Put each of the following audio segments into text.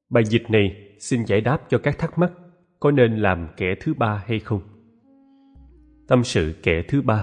Bài dịch này xin giải đáp cho các thắc mắc có nên làm kẻ thứ ba hay không. Tâm sự kẻ thứ ba.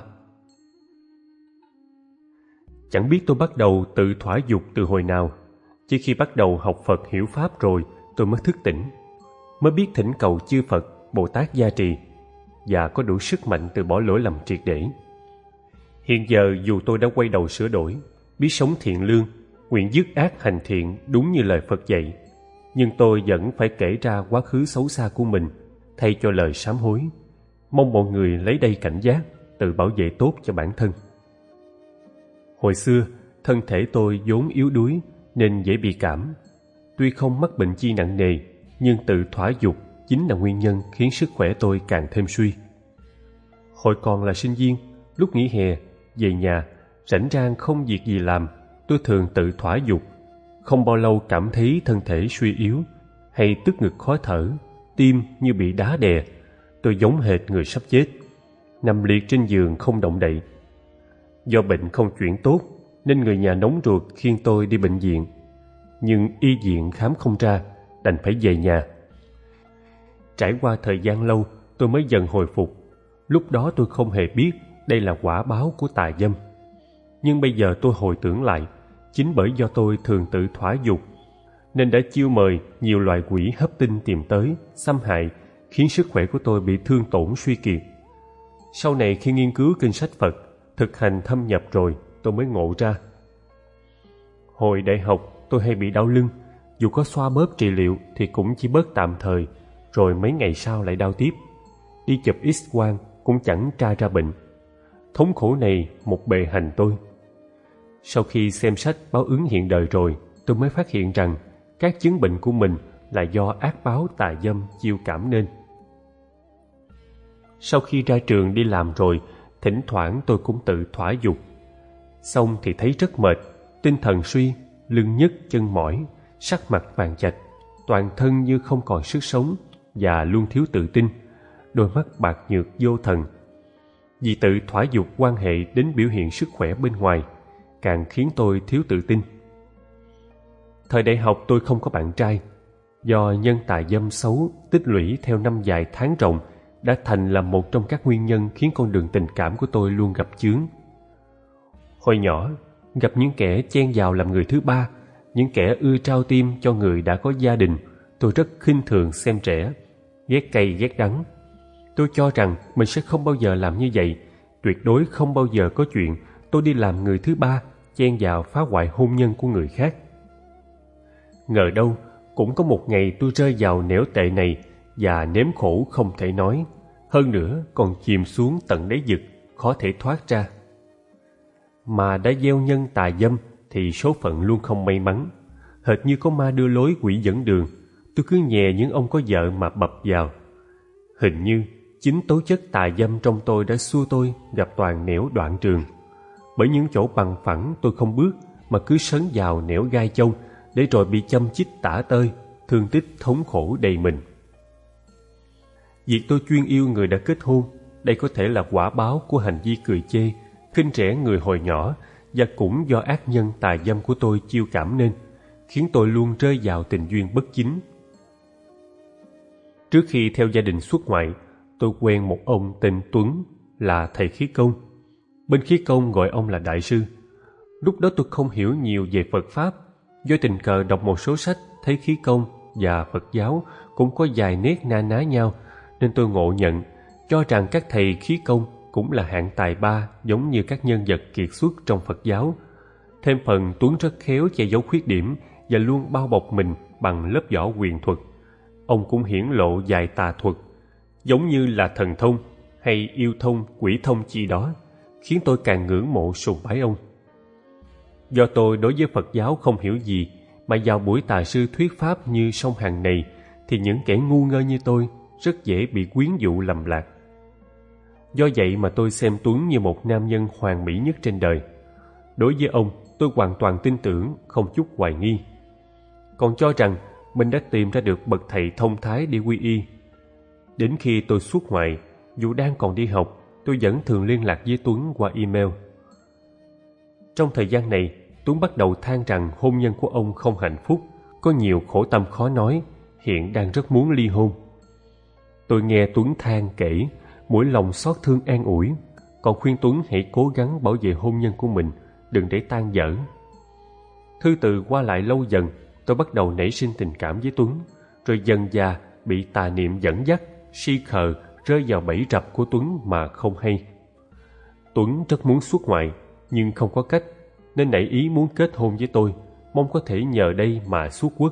Chẳng biết tôi bắt đầu tự thỏa dục từ hồi nào. Chỉ khi bắt đầu học Phật hiểu Pháp rồi tôi mới thức tỉnh, mới biết thỉnh cầu chư Phật, Bồ Tát gia trì và có đủ sức mạnh từ bỏ lỗi lầm triệt để. Hiện giờ dù tôi đã quay đầu sửa đổi, biết sống thiện lương, nguyện dứt ác hành thiện đúng như lời Phật dạy, nhưng tôi vẫn phải kể ra quá khứ xấu xa của mình thay cho lời sám hối. Mong mọi người lấy đây cảnh giác, tự bảo vệ tốt cho bản thân. Hồi xưa, thân thể tôi vốn yếu đuối nên dễ bị cảm. Tuy không mắc bệnh chi nặng nề, nhưng tự thỏa dục chính là nguyên nhân khiến sức khỏe tôi càng thêm suy. Hồi còn là sinh viên, lúc nghỉ hè, về nhà, rảnh rang không việc gì làm, tôi thường tự thỏa dục. Không bao lâu cảm thấy thân thể suy yếu, hay tức ngực khó thở, tim như bị đá đè. Tôi giống hệt người sắp chết, nằm liệt trên giường không động đậy. Do bệnh không chuyển tốt nên người nhà nóng ruột khiêng tôi đi bệnh viện, nhưng y viện khám không ra, đành phải về nhà. Trải qua thời gian lâu tôi mới dần hồi phục. Lúc đó tôi không hề biết đây là quả báo của tà dâm. Nhưng bây giờ tôi hồi tưởng lại, chính bởi do tôi thường tự thỏa dục nên đã chiêu mời nhiều loài quỷ hấp tinh tìm tới, xâm hại, khiến sức khỏe của tôi bị thương tổn suy kiệt. Sau này khi nghiên cứu kinh sách Phật, thực hành thâm nhập rồi, tôi mới ngộ ra. Hồi đại học tôi hay bị đau lưng, dù có xoa bóp trị liệu thì cũng chỉ bớt tạm thời, rồi mấy ngày sau lại đau tiếp. Đi chụp X-quang cũng chẳng tra ra bệnh. Thống khổ này một bề hành tôi. Sau khi xem sách báo ứng hiện đời rồi, tôi mới phát hiện rằng các chứng bệnh của mình là do ác báo tà dâm chiêu cảm nên. Sau khi ra trường đi làm rồi, thỉnh thoảng tôi cũng tự thỏa dục. Xong thì thấy rất mệt, tinh thần suy, lưng nhức chân mỏi, sắc mặt vàng chạch, toàn thân như không còn sức sống và luôn thiếu tự tin, đôi mắt bạc nhược vô thần. Vì tự thỏa dục quan hệ đến biểu hiện sức khỏe bên ngoài, càng khiến tôi thiếu tự tin. Thời đại học tôi không có bạn trai, do nhân tà dâm xấu tích lũy theo năm dài tháng rộng đã thành là một trong các nguyên nhân khiến con đường tình cảm của tôi luôn gặp chướng. Hồi nhỏ, gặp những kẻ chen vào làm người thứ ba, những kẻ ưa trao tim cho người đã có gia đình, tôi rất khinh thường xem rẻ, ghét cay ghét đắng. Tôi cho rằng mình sẽ không bao giờ làm như vậy, tuyệt đối không bao giờ có chuyện tôi đi làm người thứ ba, chen vào phá hoại hôn nhân của người khác. Ngờ đâu, cũng có một ngày tôi rơi vào nẻo tệ này và nếm khổ không thể nói, hơn nữa còn chìm xuống tận đáy vực, khó thể thoát ra. Mà đã gieo nhân tà dâm thì số phận luôn không may mắn. Hệt như có ma đưa lối quỷ dẫn đường, tôi cứ nhè những ông có vợ mà bập vào. Hình như chính tố chất tà dâm trong tôi đã xua tôi gặp toàn nẻo đoạn trường. Bởi những chỗ bằng phẳng tôi không bước mà cứ sấn vào nẻo gai chông, để rồi bị châm chích tả tơi, thương tích thống khổ đầy mình. Việc tôi chuyên yêu người đã kết hôn, đây có thể là quả báo của hành vi cười chê, khinh rẻ người hồi nhỏ, và cũng do ác nhân tà dâm của tôi chiêu cảm nên, khiến tôi luôn rơi vào tình duyên bất chính. Trước khi theo gia đình xuất ngoại, tôi quen một ông tên Tuấn, là thầy khí công. Bên khí công gọi ông là đại sư. Lúc đó tôi không hiểu nhiều về Phật Pháp, do tình cờ đọc một số sách thấy khí công và Phật giáo cũng có vài nét na ná nhau, nên tôi ngộ nhận, cho rằng các thầy khí công cũng là hạng tài ba giống như các nhân vật kiệt xuất trong Phật giáo. Thêm phần Tuấn rất khéo che giấu khuyết điểm và luôn bao bọc mình bằng lớp vỏ quyền thuật. Ông cũng hiển lộ vài tà thuật, giống như là thần thông hay yêu thông, quỷ thông chi đó, khiến tôi càng ngưỡng mộ sùng bái ông. Do tôi đối với Phật giáo không hiểu gì, mà vào buổi tà sư thuyết pháp như sông Hằng này, thì những kẻ ngu ngơ như tôi rất dễ bị quyến dụ lầm lạc. Do vậy mà tôi xem Tuấn như một nam nhân hoàn mỹ nhất trên đời. Đối với ông, tôi hoàn toàn tin tưởng, không chút hoài nghi. Còn cho rằng mình đã tìm ra được bậc thầy thông thái để quy y. Đến khi tôi xuất ngoại, dù đang còn đi học, tôi vẫn thường liên lạc với Tuấn qua email. Trong thời gian này, Tuấn bắt đầu than rằng hôn nhân của ông không hạnh phúc, có nhiều khổ tâm khó nói, hiện đang rất muốn ly hôn. Tôi nghe Tuấn than kể, mỗi lòng xót thương an ủi, còn khuyên Tuấn hãy cố gắng bảo vệ hôn nhân của mình, đừng để tan vỡ. Thư từ qua lại lâu dần, tôi bắt đầu nảy sinh tình cảm với Tuấn, rồi dần dà bị tà niệm dẫn dắt, si khờ rơi vào bẫy rập của Tuấn mà không hay. Tuấn rất muốn xuất ngoại, nhưng không có cách, nên nảy ý muốn kết hôn với tôi, mong có thể nhờ đây mà xuất quốc.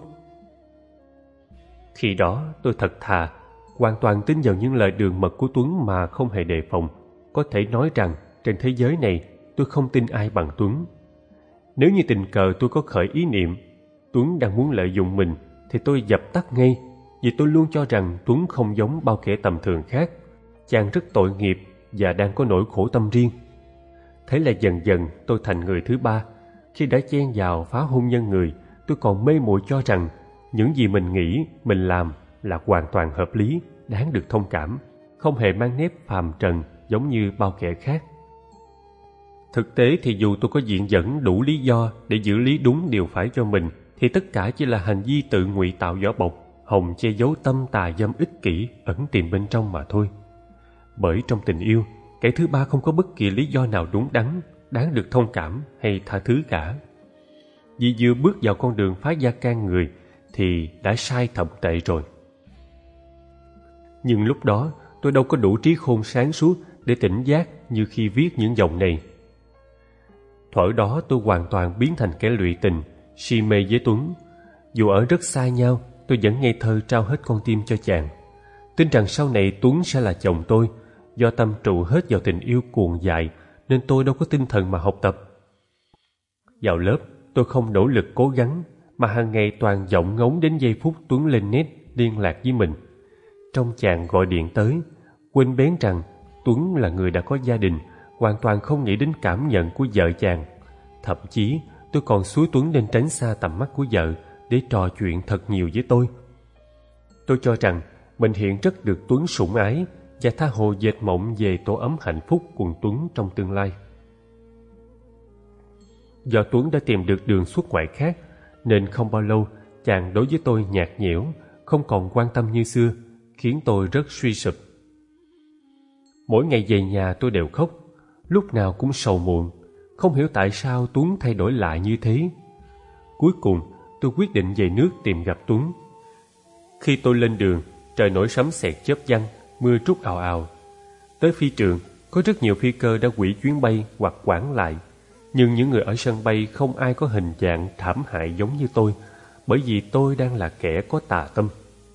Khi đó tôi thật thà, hoàn toàn tin vào những lời đường mật của Tuấn mà không hề đề phòng. Có thể nói rằng trên thế giới này tôi không tin ai bằng Tuấn. Nếu như tình cờ tôi có khởi ý niệm Tuấn đang muốn lợi dụng mình, thì tôi dập tắt ngay, vì tôi luôn cho rằng Tuấn không giống bao kẻ tầm thường khác. Chàng rất tội nghiệp và đang có nỗi khổ tâm riêng. Thế là dần dần tôi thành người thứ ba. Khi đã chen vào phá hôn nhân người, tôi còn mê muội cho rằng những gì mình nghĩ, mình làm là hoàn toàn hợp lý, đáng được thông cảm, không hề mang nếp phàm trần giống như bao kẻ khác. Thực tế thì dù tôi có viện dẫn đủ lý do để giữ lý đúng điều phải cho mình, thì tất cả chỉ là hành vi tự ngụy tạo vỏ bọc, hòng che giấu tâm tà dâm ích kỷ ẩn tiềm bên trong mà thôi. Bởi trong tình yêu, kẻ thứ ba không có bất kỳ lý do nào đúng đắn, đáng được thông cảm hay tha thứ cả. Vì vừa bước vào con đường phá gia can người thì đã sai thậm tệ rồi. Nhưng lúc đó tôi đâu có đủ trí khôn sáng suốt để tỉnh giác như khi viết những dòng này. Thuở đó tôi hoàn toàn biến thành kẻ lụy tình, si mê với Tuấn. Dù ở rất xa nhau, tôi vẫn ngây thơ trao hết con tim cho chàng, tin rằng sau này Tuấn sẽ là chồng tôi. Do tâm trụ hết vào tình yêu cuồng dại, nên tôi đâu có tinh thần mà học tập. Vào lớp, tôi không nỗ lực cố gắng, mà hàng ngày toàn vọng ngóng đến giây phút Tuấn lên net liên lạc với mình. Trong chàng gọi điện tới, quên bén rằng Tuấn là người đã có gia đình, hoàn toàn không nghĩ đến cảm nhận của vợ chàng. Thậm chí tôi còn xúi Tuấn nên tránh xa tầm mắt của vợ để trò chuyện thật nhiều với tôi. Tôi cho rằng mình hiện rất được Tuấn sủng ái, và tha hồ dệt mộng về tổ ấm hạnh phúc cùng Tuấn trong tương lai. Do Tuấn đã tìm được đường xuất ngoại khác, nên không bao lâu chàng đối với tôi nhạt nhẽo, không còn quan tâm như xưa, khiến tôi rất suy sụp. Mỗi ngày về nhà tôi đều khóc, lúc nào cũng sầu muộn, không hiểu tại sao Tuấn thay đổi lạ như thế. Cuối cùng tôi quyết định về nước tìm gặp Tuấn. Khi tôi lên đường, trời nổi sấm sét chớp giăng, mưa trút ào ào. Tới phi trường, có rất nhiều phi cơ đã hủy chuyến bay hoặc hoãn lại, nhưng những người ở sân bay không ai có hình dạng thảm hại giống như tôi, bởi vì tôi đang là kẻ có tà tâm.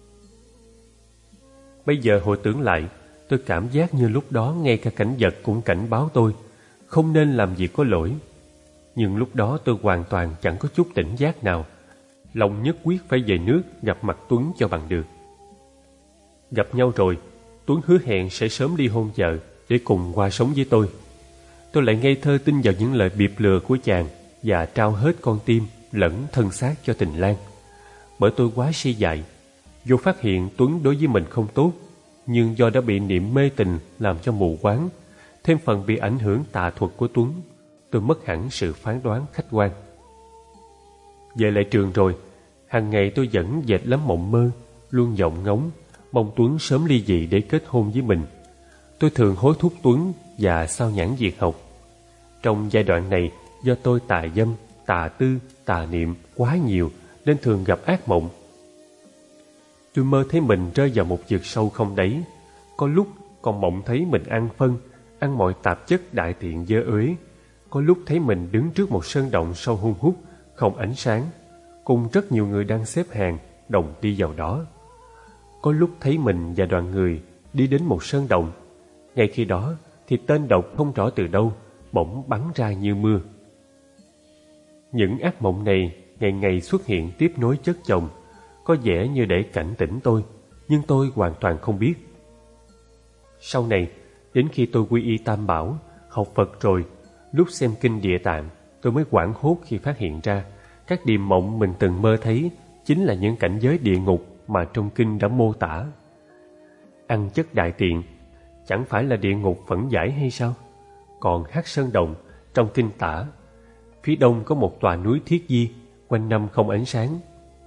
Bây giờ hồi tưởng lại, tôi cảm giác như lúc đó ngay cả cảnh vật cũng cảnh báo tôi không nên làm gì có lỗi. Nhưng lúc đó tôi hoàn toàn chẳng có chút tỉnh giác nào, lòng nhất quyết phải về nước gặp mặt Tuấn cho bằng được. Gặp nhau rồi, Tuấn hứa hẹn sẽ sớm đi hôn vợ để cùng qua sống với tôi. Tôi lại ngây thơ tin vào những lời biệp lừa của chàng và trao hết con tim lẫn thân xác cho tình lang. Bởi tôi quá si dại, dù phát hiện Tuấn đối với mình không tốt, nhưng do đã bị niệm mê tình làm cho mù quáng, thêm phần bị ảnh hưởng tà thuật của Tuấn, tôi mất hẳn sự phán đoán khách quan. Về lại trường rồi, hàng ngày tôi vẫn dệt lắm mộng mơ, luôn vọng ngóng mong Tuấn sớm ly dị để kết hôn với mình. Tôi thường hối thúc Tuấn và sao nhãng việc học. Trong giai đoạn này, do tôi tà dâm, tà tư, tà niệm quá nhiều nên thường gặp ác mộng. Tôi mơ thấy mình rơi vào một vực sâu không đáy. Có lúc còn mộng thấy mình ăn phân, ăn mọi tạp chất đại tiện dơ uế. Có lúc thấy mình đứng trước một sơn động sâu hun hút, không ánh sáng, cùng rất nhiều người đang xếp hàng đồng đi vào đó. Có lúc thấy mình và đoàn người đi đến một sơn động. Ngay khi đó thì tên độc không rõ từ đâu bỗng bắn ra như mưa. Những ác mộng này ngày ngày xuất hiện tiếp nối chất chồng, có vẻ như để cảnh tỉnh tôi, nhưng tôi hoàn toàn không biết. Sau này, đến khi tôi quy y Tam Bảo, học Phật rồi, lúc xem kinh Địa Tạng, tôi mới hoảng hốt khi phát hiện ra các điềm mộng mình từng mơ thấy chính là những cảnh giới địa ngục mà trong kinh đã mô tả. Ăn chất đại tiện chẳng phải là địa ngục phẫn giải hay sao? Còn Hắc Sơn Động trong kinh tả, phía đông có một tòa núi Thiết Di, quanh năm không ánh sáng,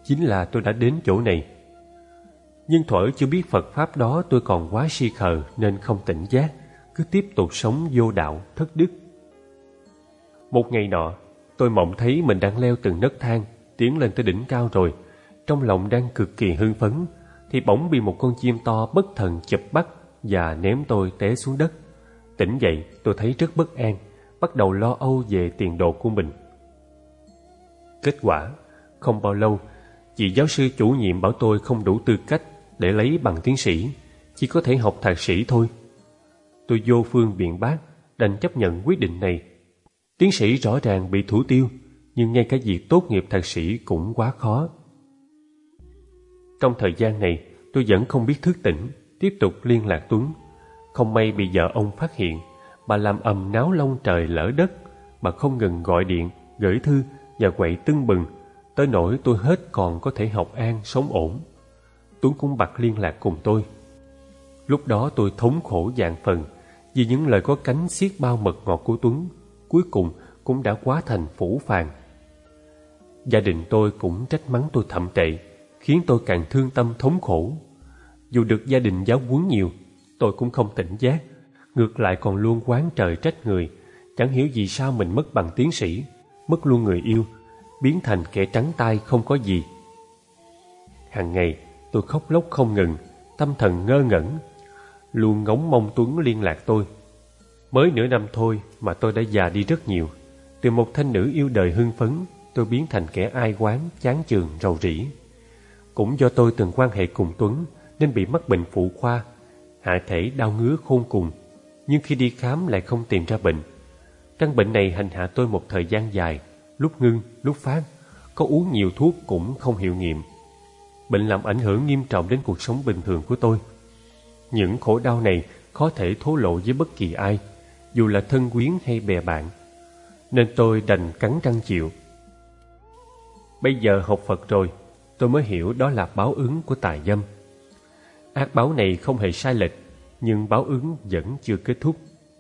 chính là tôi đã đến chỗ này. Nhưng thuở chưa biết Phật Pháp đó, tôi còn quá si khờ nên không tỉnh giác, cứ tiếp tục sống vô đạo, thất đức. Một ngày nọ, tôi mộng thấy mình đang leo từng nấc thang, tiến lên tới đỉnh cao rồi. Trong lòng đang cực kỳ hưng phấn, thì bỗng bị một con chim to bất thần chụp bắt và ném tôi té xuống đất. Tỉnh dậy, tôi thấy rất bất an, bắt đầu lo âu về tiền đồ của mình. Kết quả, không bao lâu, chị giáo sư chủ nhiệm bảo tôi không đủ tư cách để lấy bằng tiến sĩ, chỉ có thể học thạc sĩ thôi. Tôi vô phương biện bác, đành chấp nhận quyết định này. Tiến sĩ rõ ràng bị thủ tiêu, nhưng ngay cả việc tốt nghiệp thạc sĩ cũng quá khó. Trong thời gian này, tôi vẫn không biết thức tỉnh, tiếp tục liên lạc Tuấn. Không may bị vợ ông phát hiện, bà làm ầm náo lông trời lỡ đất. Bà không ngừng gọi điện, gửi thư và quậy tưng bừng, tới nỗi tôi hết còn có thể học an, sống ổn. Tuấn cũng bật liên lạc cùng tôi. Lúc đó tôi thống khổ vạn phần, vì những lời có cánh xiết bao mật ngọt của Tuấn, cuối cùng cũng đã quá thành phũ phàng. Gia đình tôi cũng trách mắng tôi thậm tệ, khiến tôi càng thương tâm thống khổ. Dù được gia đình giáo huấn nhiều, tôi cũng không tỉnh giác, ngược lại còn luôn oán trời trách người. Chẳng hiểu vì sao mình mất bằng tiến sĩ, mất luôn người yêu, biến thành kẻ trắng tay không có gì. Hàng ngày tôi khóc lóc không ngừng, tâm thần ngơ ngẩn, luôn ngóng mong Tuấn liên lạc tôi. Mới nửa năm thôi mà tôi đã già đi rất nhiều. Từ một thanh nữ yêu đời hưng phấn, tôi biến thành kẻ ai oán, chán chường, rầu rĩ. Cũng do tôi từng quan hệ cùng Tuấn nên bị mắc bệnh phụ khoa, hạ thể đau ngứa khôn cùng, nhưng khi đi khám lại không tìm ra bệnh. Căn bệnh này hành hạ tôi một thời gian dài, lúc ngưng, lúc phát, có uống nhiều thuốc cũng không hiệu nghiệm. Bệnh làm ảnh hưởng nghiêm trọng đến cuộc sống bình thường của tôi. Những khổ đau này khó thể thổ lộ với bất kỳ ai, dù là thân quyến hay bè bạn, nên tôi đành cắn răng chịu. Bây giờ học Phật rồi, tôi mới hiểu đó là báo ứng của tà dâm. Ác báo này không hề sai lệch, nhưng báo ứng vẫn chưa kết thúc.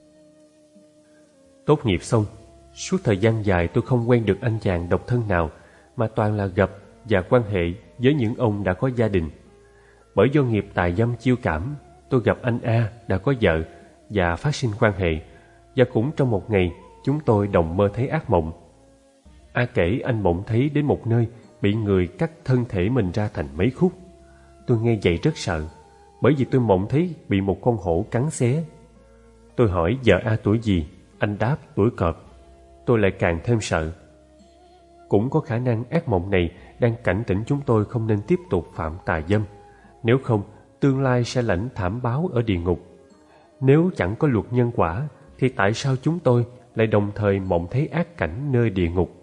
Tốt nghiệp xong, suốt thời gian dài tôi không quen được anh chàng độc thân nào, mà toàn là gặp và quan hệ với những ông đã có gia đình. Bởi do nghiệp tà dâm chiêu cảm, tôi gặp anh A đã có vợ và phát sinh quan hệ, và cũng trong một ngày chúng tôi đồng mơ thấy ác mộng. A kể anh mộng thấy đến một nơi bị người cắt thân thể mình ra thành mấy khúc. Tôi nghe vậy rất sợ, bởi vì tôi mộng thấy bị một con hổ cắn xé. Tôi hỏi vợ A tuổi gì, anh đáp tuổi cọp. Tôi lại càng thêm sợ. Cũng có khả năng ác mộng này đang cảnh tỉnh chúng tôi không nên tiếp tục phạm tà dâm, nếu không tương lai sẽ lãnh thảm báo ở địa ngục. Nếu chẳng có luật nhân quả thì tại sao chúng tôi lại đồng thời mộng thấy ác cảnh nơi địa ngục?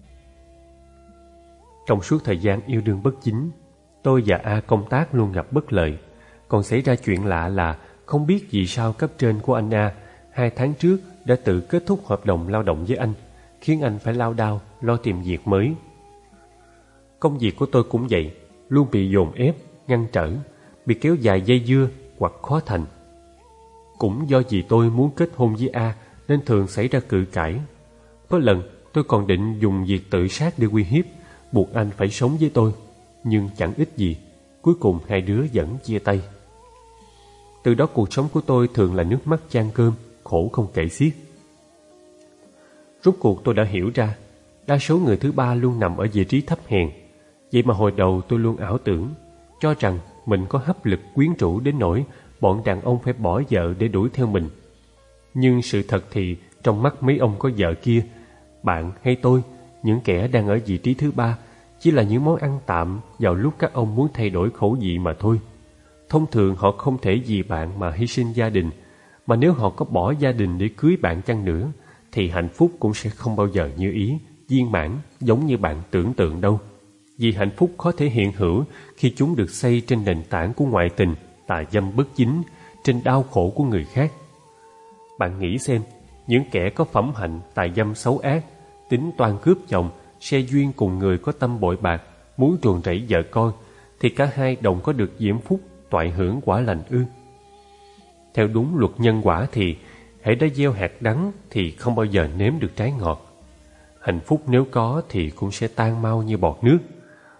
Trong suốt thời gian yêu đương bất chính, tôi và A công tác luôn gặp bất lợi. Còn xảy ra chuyện lạ là không biết vì sao cấp trên của anh A 2 tháng trước đã tự kết thúc hợp đồng lao động với anh, khiến anh phải lao đao lo tìm việc mới. Công việc của tôi cũng vậy, luôn bị dồn ép, ngăn trở, bị kéo dài dây dưa hoặc khó thành. Cũng do vì tôi muốn kết hôn với A nên thường xảy ra cự cãi. Có lần tôi còn định dùng việc tự sát để uy hiếp, buộc anh phải sống với tôi, nhưng chẳng ích gì. Cuối cùng hai đứa vẫn chia tay. Từ đó cuộc sống của tôi thường là nước mắt chan cơm, khổ không kể xiết. Rốt cuộc tôi đã hiểu ra, đa số người thứ ba luôn nằm ở vị trí thấp hèn. Vậy mà hồi đầu tôi luôn ảo tưởng, cho rằng mình có hấp lực quyến rũ đến nỗi bọn đàn ông phải bỏ vợ để đuổi theo mình. Nhưng sự thật thì trong mắt mấy ông có vợ kia, bạn hay tôi, những kẻ đang ở vị trí thứ ba, chỉ là những món ăn tạm vào lúc các ông muốn thay đổi khẩu vị mà thôi. Thông thường họ không thể vì bạn mà hy sinh gia đình, mà nếu họ có bỏ gia đình để cưới bạn chăng nữa, thì hạnh phúc cũng sẽ không bao giờ như ý, viên mãn giống như bạn tưởng tượng đâu. Vì hạnh phúc khó thể hiện hữu khi chúng được xây trên nền tảng của ngoại tình, tà dâm bất chính, trên đau khổ của người khác. Bạn nghĩ xem, những kẻ có phẩm hạnh tà dâm xấu ác, tính toan cướp chồng, se duyên cùng người có tâm bội bạc, muốn ruồng rẫy vợ con, thì cả hai đồng có được diễm phúc, toại hưởng quả lành ư? Theo đúng luật nhân quả thì hễ đã gieo hạt đắng thì không bao giờ nếm được trái ngọt. Hạnh phúc nếu có thì cũng sẽ tan mau như bọt nước.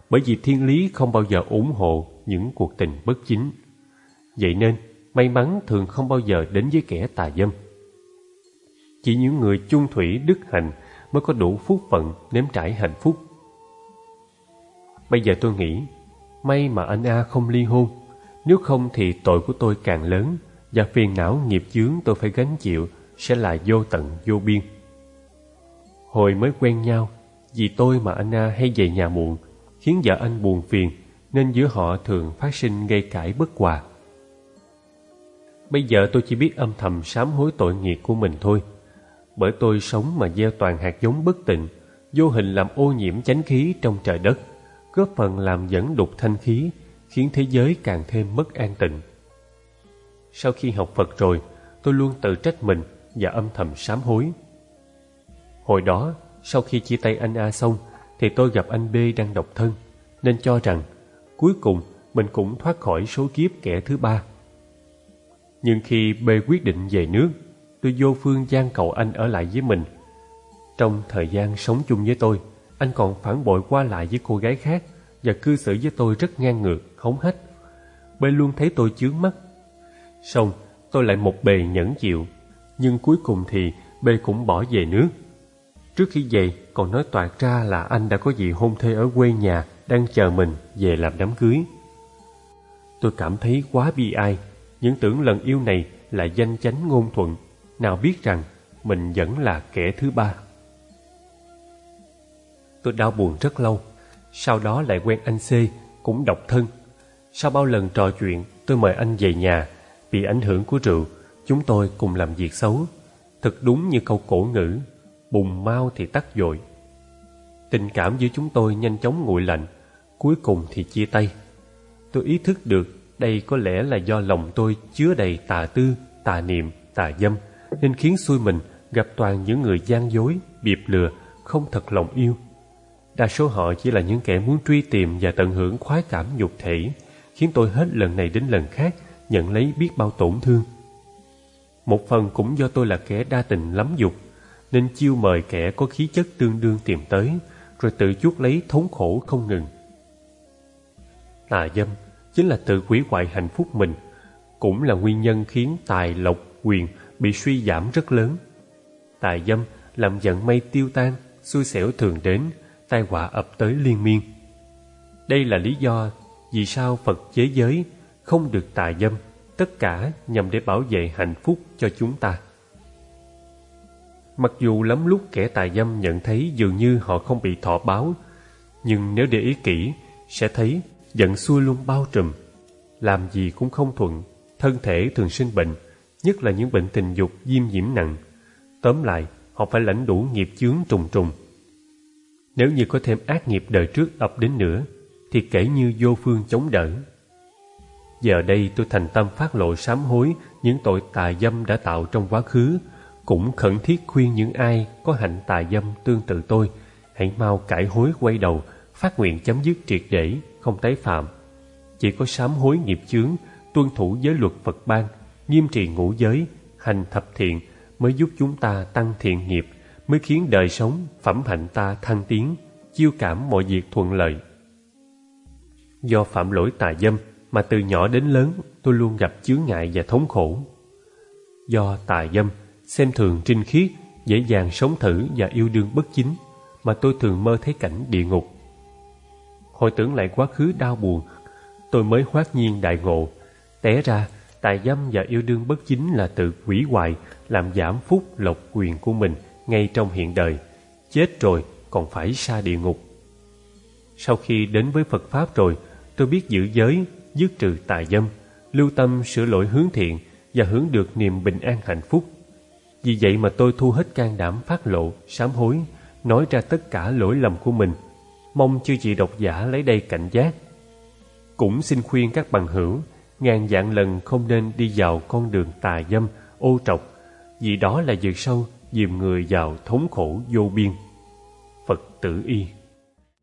bởi vì thiên lý không bao giờ ủng hộ những cuộc tình bất chính. Vậy nên, may mắn thường không bao giờ đến với kẻ tà dâm. Chỉ những người chung thủy đức hạnh mới có đủ phúc phận nếm trải hạnh phúc. Bây giờ tôi nghĩ, may mà anh A không ly hôn, nếu không thì tội của tôi càng lớn và phiền não nghiệp chướng tôi phải gánh chịu sẽ là vô tận vô biên. Hồi mới quen nhau, vì tôi mà anh A hay về nhà muộn, khiến vợ anh buồn phiền, nên giữa họ thường phát sinh gây cãi bất hòa. Bây giờ tôi chỉ biết âm thầm sám hối tội nghiệp của mình thôi, bởi tôi sống mà gieo toàn hạt giống bất tịnh, vô hình làm ô nhiễm chánh khí trong trời đất, góp phần làm dẫn đục thanh khí, khiến thế giới càng thêm mất an tịnh. Sau khi học Phật rồi, tôi luôn tự trách mình và âm thầm sám hối. Hồi đó, sau khi chia tay anh A xong, thì tôi gặp anh B đang độc thân, nên cho rằng cuối cùng mình cũng thoát khỏi số kiếp kẻ thứ ba. Nhưng khi B quyết định về nước, tôi vô phương van cầu anh ở lại với mình. Trong thời gian sống chung với tôi, anh còn phản bội qua lại với cô gái khác và cư xử với tôi rất ngang ngược, hống hách. B luôn thấy tôi chướng mắt. Xong, tôi lại một bề nhẫn chịu, nhưng cuối cùng thì B cũng bỏ về nước. Trước khi về còn nói toạc ra là anh đã có vị hôn thê ở quê nhà đang chờ mình về làm đám cưới. Tôi cảm thấy quá bi ai, những tưởng lần yêu này là danh chánh ngôn thuận, nào biết rằng mình vẫn là kẻ thứ ba. Tôi đau buồn rất lâu, sau đó lại quen anh C, cũng độc thân. Sau bao lần trò chuyện, tôi mời anh về nhà. Vì ảnh hưởng của rượu, chúng tôi cùng làm việc xấu. Thật đúng như câu cổ ngữ, bùng mau thì tắt dội. Tình cảm giữa chúng tôi nhanh chóng nguội lạnh, cuối cùng thì chia tay. Tôi ý thức được đây có lẽ là do lòng tôi chứa đầy tà tư, tà niệm, tà dâm, nên khiến xui mình gặp toàn những người gian dối, biệp lừa, không thật lòng yêu. Đa số họ chỉ là những kẻ muốn truy tìm và tận hưởng khoái cảm nhục thể, khiến tôi hết lần này đến lần khác nhận lấy biết bao tổn thương. Một phần cũng do tôi là kẻ đa tình lắm dục, nên chiêu mời kẻ có khí chất tương đương tìm tới, rồi tự chuốc lấy thống khổ không ngừng. Tà dâm chính là tự hủy hoại hạnh phúc mình, cũng là nguyên nhân khiến tài lộc quyền bị suy giảm rất lớn. Tà dâm làm vận may tiêu tan, xui xẻo thường đến, tai họa ập tới liên miên. Đây là lý do vì sao Phật chế giới không được tà dâm, tất cả nhằm để bảo vệ hạnh phúc cho chúng ta. Mặc dù lắm lúc kẻ tà dâm nhận thấy dường như họ không bị thọ báo, nhưng nếu để ý kỹ sẽ thấy giận xui luôn bao trùm, làm gì cũng không thuận, thân thể thường sinh bệnh, nhất là những bệnh tình dục viêm nhiễm nặng. Tóm lại, họ phải lãnh đủ nghiệp chướng trùng trùng. Nếu như có thêm ác nghiệp đời trước ập đến nữa, thì kể như vô phương chống đỡ. Giờ đây tôi thành tâm phát lộ sám hối những tội tà dâm đã tạo trong quá khứ, cũng khẩn thiết khuyên những ai có hạnh tà dâm tương tự tôi hãy mau cải hối quay đầu, phát nguyện chấm dứt triệt để, không tái phạm. Chỉ có sám hối nghiệp chướng, tuân thủ giới luật Phật ban, nghiêm trì ngũ giới, hành thập thiện mới giúp chúng ta tăng thiện nghiệp, mới khiến đời sống, phẩm hạnh ta thăng tiến, chiêu cảm mọi việc thuận lợi. Do phạm lỗi tà dâm mà từ nhỏ đến lớn tôi luôn gặp chướng ngại và thống khổ. Do tà dâm, xem thường trinh khiết, dễ dàng sống thử và yêu đương bất chính, mà tôi thường mơ thấy cảnh địa ngục. Hồi tưởng lại quá khứ đau buồn, tôi mới hoát nhiên đại ngộ. Té ra, tà dâm và yêu đương bất chính là tự hủy hoại, làm giảm phúc lộc quyền của mình ngay trong hiện đời. Chết rồi còn phải sa địa ngục. Sau khi đến với Phật Pháp rồi, tôi biết giữ giới, dứt trừ tà dâm, lưu tâm sửa lỗi hướng thiện và hướng được niềm bình an hạnh phúc. Vì vậy mà tôi thu hết can đảm phát lộ, sám hối, nói ra tất cả lỗi lầm của mình. Mong chư vị độc giả lấy đây cảnh giác. Cũng xin khuyên các bằng hữu, ngàn vạn lần không nên đi vào con đường tà dâm, ô trọc, vì đó là vực sâu dìm người vào thống khổ vô biên. Phật tử y.